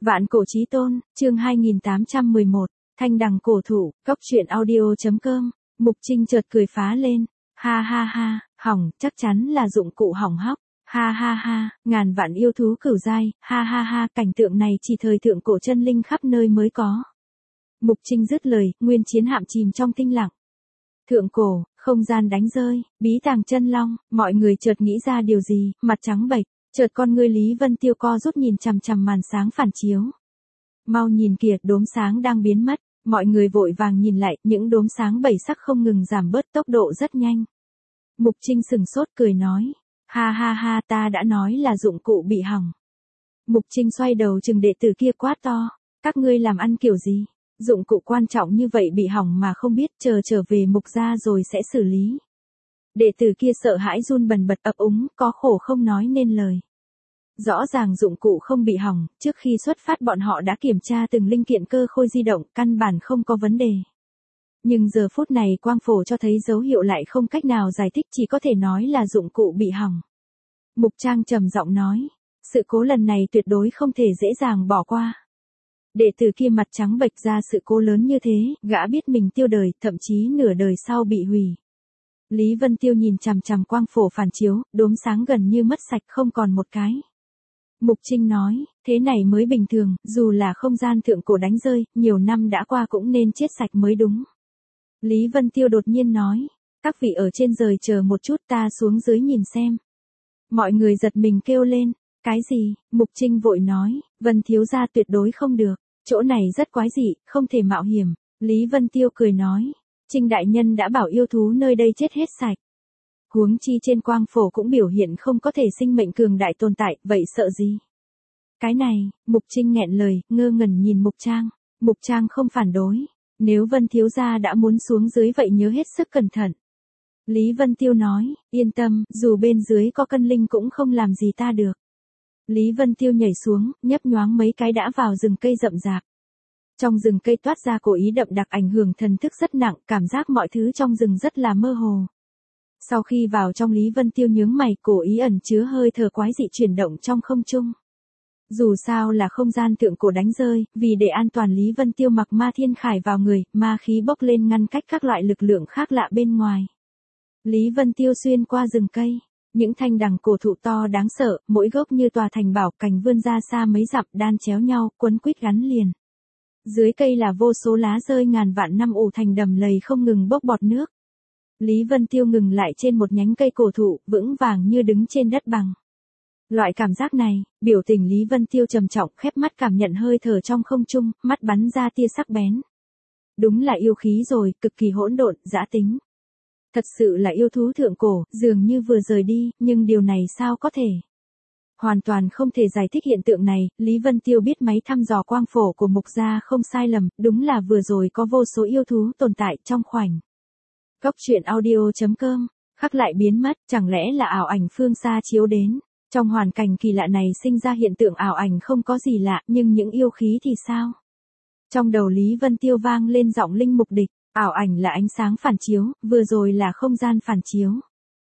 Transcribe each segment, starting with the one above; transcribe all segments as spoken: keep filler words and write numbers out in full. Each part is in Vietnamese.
Vạn cổ chí tôn, chương hai nghìn tám trăm mười một, thanh đằng cổ thụ, cốc truyện audio.com, Mục Trinh chợt cười phá lên, ha ha ha, hỏng, chắc chắn là dụng cụ hỏng hóc, ha ha ha, ngàn vạn yêu thú cửu giai, ha ha ha, cảnh tượng này chỉ thời thượng cổ chân linh khắp nơi mới có. Mục Trinh dứt lời, nguyên chiến hạm chìm trong tinh lặng. Thượng cổ, không gian đánh rơi, bí tàng chân long, mọi người chợt nghĩ ra điều gì, mặt trắng bệch, chợt con ngươi Lý Vân Tiêu co rút nhìn chằm chằm màn sáng phản chiếu. Mau nhìn kìa, đốm sáng đang biến mất, mọi người vội vàng nhìn lại, những đốm sáng bảy sắc không ngừng giảm bớt, tốc độ rất nhanh. Mục Trinh sừng sốt cười nói, ha ha ha, ta đã nói là dụng cụ bị hỏng. Mục Trinh xoay đầu chừng đệ tử kia quát to, các ngươi làm ăn kiểu gì? Dụng cụ quan trọng như vậy bị hỏng mà không biết, chờ trở về Mục gia rồi sẽ xử lý. Đệ tử kia sợ hãi run bần bật ấp úng, có khổ không nói nên lời. Rõ ràng dụng cụ không bị hỏng, trước khi xuất phát bọn họ đã kiểm tra từng linh kiện cơ khôi di động, căn bản không có vấn đề. Nhưng giờ phút này quang phổ cho thấy dấu hiệu lại không cách nào giải thích, chỉ có thể nói là dụng cụ bị hỏng. Mục Trang trầm giọng nói, sự cố lần này tuyệt đối không thể dễ dàng bỏ qua. Đệ tử kia mặt trắng bệch, ra sự cố lớn như thế, gã biết mình tiêu đời, thậm chí nửa đời sau bị hủy. Lý Vân Tiêu nhìn chằm chằm quang phổ phản chiếu, đốm sáng gần như mất sạch không còn một cái. Mục Trinh nói, thế này mới bình thường, dù là không gian thượng cổ đánh rơi, nhiều năm đã qua cũng nên chết sạch mới đúng. Lý Vân Tiêu đột nhiên nói, các vị ở trên rời chờ một chút, ta xuống dưới nhìn xem. Mọi người giật mình kêu lên, cái gì? Mục Trinh vội nói, Vân thiếu gia tuyệt đối không được, chỗ này rất quái dị, không thể mạo hiểm. Lý Vân Tiêu cười nói, Trinh đại nhân đã bảo yêu thú nơi đây chết hết sạch. Huống chi trên quang phổ cũng biểu hiện không có thể sinh mệnh cường đại tồn tại, vậy sợ gì? Cái này, Mục Trinh nghẹn lời, ngơ ngẩn nhìn Mục Trang. Mục Trang không phản đối, nếu Vân thiếu gia đã muốn xuống dưới vậy nhớ hết sức cẩn thận. Lý Vân Tiêu nói, yên tâm, dù bên dưới có cân linh cũng không làm gì ta được. Lý Vân Tiêu nhảy xuống, nhấp nhoáng mấy cái đã vào rừng cây rậm rạp. Trong rừng cây toát ra cổ ý đậm đặc ảnh hưởng thần thức rất nặng, cảm giác mọi thứ trong rừng rất là mơ hồ. Sau khi vào trong, Lý Vân Tiêu nhướng mày, cổ ý ẩn chứa hơi thở quái dị chuyển động trong không trung. Dù sao là không gian thượng cổ đánh rơi, vì để an toàn Lý Vân Tiêu mặc ma thiên khải vào người, ma khí bốc lên ngăn cách các loại lực lượng khác lạ bên ngoài. Lý Vân Tiêu xuyên qua rừng cây, những thanh đằng cổ thụ to đáng sợ, mỗi gốc như tòa thành bảo, cành vươn ra xa mấy dặm, đan chéo nhau, quấn quýt gắn liền. Dưới cây là vô số lá rơi ngàn vạn năm ủ thành đầm lầy không ngừng bốc bọt nước. Lý Vân Tiêu ngừng lại trên một nhánh cây cổ thụ, vững vàng như đứng trên đất bằng. Loại cảm giác này, biểu tình Lý Vân Tiêu trầm trọng, khép mắt cảm nhận hơi thở trong không trung, mắt bắn ra tia sắc bén. Đúng là yêu khí rồi, cực kỳ hỗn độn, dã tính. Thật sự là yêu thú thượng cổ, dường như vừa rời đi, nhưng điều này sao có thể? Hoàn toàn không thể giải thích hiện tượng này, Lý Vân Tiêu biết máy thăm dò quang phổ của Mục gia không sai lầm, đúng là vừa rồi có vô số yêu thú tồn tại trong khoảnh. Cốc truyện audio.com, khắc lại biến mất, chẳng lẽ là ảo ảnh phương xa chiếu đến? Trong hoàn cảnh kỳ lạ này sinh ra hiện tượng ảo ảnh không có gì lạ, nhưng những yêu khí thì sao? Trong đầu Lý Vân Tiêu vang lên giọng linh mục địch, ảo ảnh là ánh sáng phản chiếu, vừa rồi là không gian phản chiếu.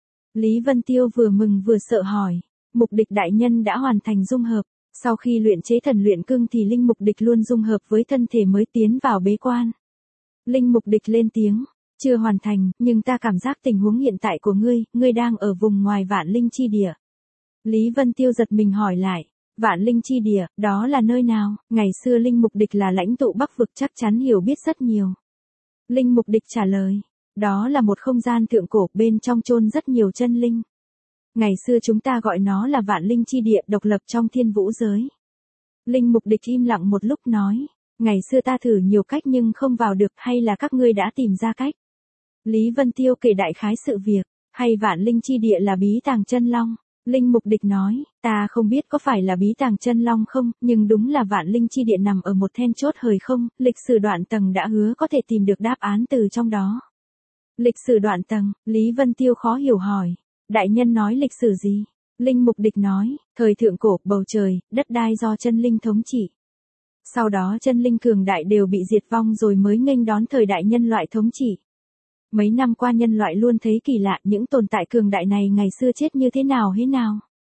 Lý Vân Tiêu vừa mừng vừa sợ hỏi, Mục địch đại nhân đã hoàn thành dung hợp, sau khi luyện chế thần luyện cương thì linh mục địch luôn dung hợp với thân thể mới tiến vào bế quan. Linh mục địch lên tiếng, chưa hoàn thành, nhưng ta cảm giác tình huống hiện tại của ngươi, ngươi đang ở vùng ngoài vạn linh chi địa. Lý Vân Tiêu giật mình hỏi lại, vạn linh chi địa, đó là nơi nào? Ngày xưa linh mục địch là lãnh tụ Bắc vực, chắc chắn hiểu biết rất nhiều. Linh mục địch trả lời, đó là một không gian thượng cổ, bên trong chôn rất nhiều chân linh. Ngày xưa chúng ta gọi nó là vạn linh chi địa, độc lập trong thiên vũ giới. Linh mục địch im lặng một lúc nói, ngày xưa ta thử nhiều cách nhưng không vào được, hay là các ngươi đã tìm ra cách? Lý Vân Tiêu kể đại khái sự việc, hay vạn linh chi địa là bí tàng chân long? Linh mục địch nói, ta không biết có phải là bí tàng chân long không, nhưng đúng là vạn linh chi địa nằm ở một then chốt hời không, lịch sử đoạn tầng đã hứa có thể tìm được đáp án từ trong đó. Lịch sử đoạn tầng, Lý Vân Tiêu khó hiểu hỏi, đại nhân nói lịch sử gì? Linh mục địch nói, thời thượng cổ, bầu trời, đất đai do chân linh thống trị. Sau đó chân linh cường đại đều bị diệt vong rồi mới nghênh đón thời đại nhân loại thống trị. Mấy năm qua nhân loại luôn thấy kỳ lạ, những tồn tại cường đại này ngày xưa chết như thế nào thế nào?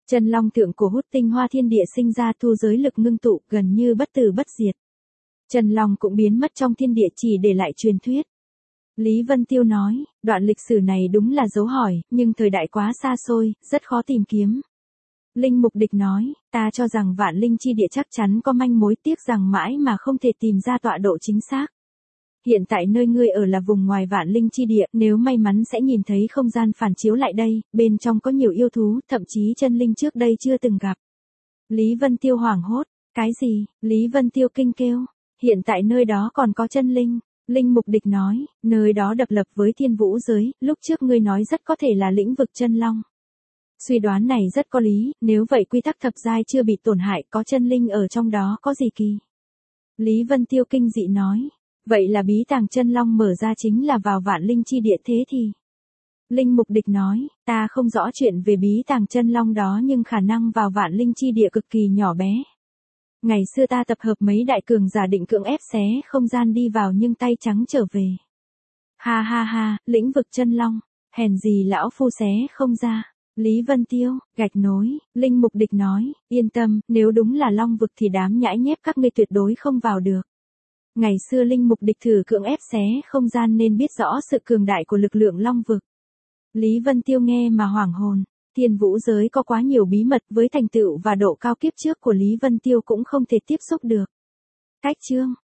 Chân long thượng cổ hút tinh hoa thiên địa sinh ra thu giới lực ngưng tụ gần như bất tử bất diệt. Chân long cũng biến mất trong thiên địa chỉ để lại truyền thuyết. Lý Vân Tiêu nói, đoạn lịch sử này đúng là dấu hỏi, nhưng thời đại quá xa xôi, rất khó tìm kiếm. Linh Mục Địch nói, ta cho rằng vạn linh chi địa chắc chắn có manh mối, tiếc rằng mãi mà không thể tìm ra tọa độ chính xác. Hiện tại nơi ngươi ở là vùng ngoài vạn linh chi địa, nếu may mắn sẽ nhìn thấy không gian phản chiếu lại đây, bên trong có nhiều yêu thú, thậm chí chân linh trước đây chưa từng gặp. Lý Vân Tiêu hoảng hốt, cái gì? Lý Vân Tiêu kinh kêu, hiện tại nơi đó còn có chân linh. Linh Mục Địch nói, nơi đó độc lập với thiên vũ giới, lúc trước ngươi nói rất có thể là lĩnh vực chân long. Suy đoán này rất có lý, nếu vậy quy tắc thập giai chưa bị tổn hại, có chân linh ở trong đó có gì kỳ? Lý Vân Tiêu kinh dị nói, vậy là bí tàng chân long mở ra chính là vào vạn linh chi địa thế thì? Linh Mục Địch nói, ta không rõ chuyện về bí tàng chân long đó nhưng khả năng vào vạn linh chi địa cực kỳ nhỏ bé. Ngày xưa ta tập hợp mấy đại cường giả định cưỡng ép xé không gian đi vào nhưng tay trắng trở về. Ha ha ha, lĩnh vực chân long, hèn gì lão phu xé không ra. Lý Vân Tiêu, gạch nối, Linh Mục Địch nói, yên tâm, nếu đúng là long vực thì đám nhãi nhép các ngươi tuyệt đối không vào được. Ngày xưa Linh Mục Địch thử cưỡng ép xé không gian nên biết rõ sự cường đại của lực lượng long vực. Lý Vân Tiêu nghe mà hoảng hồn, thiên vũ giới có quá nhiều bí mật với thành tựu và độ cao kiếp trước của Lý Vân Tiêu cũng không thể tiếp xúc được. Cách chương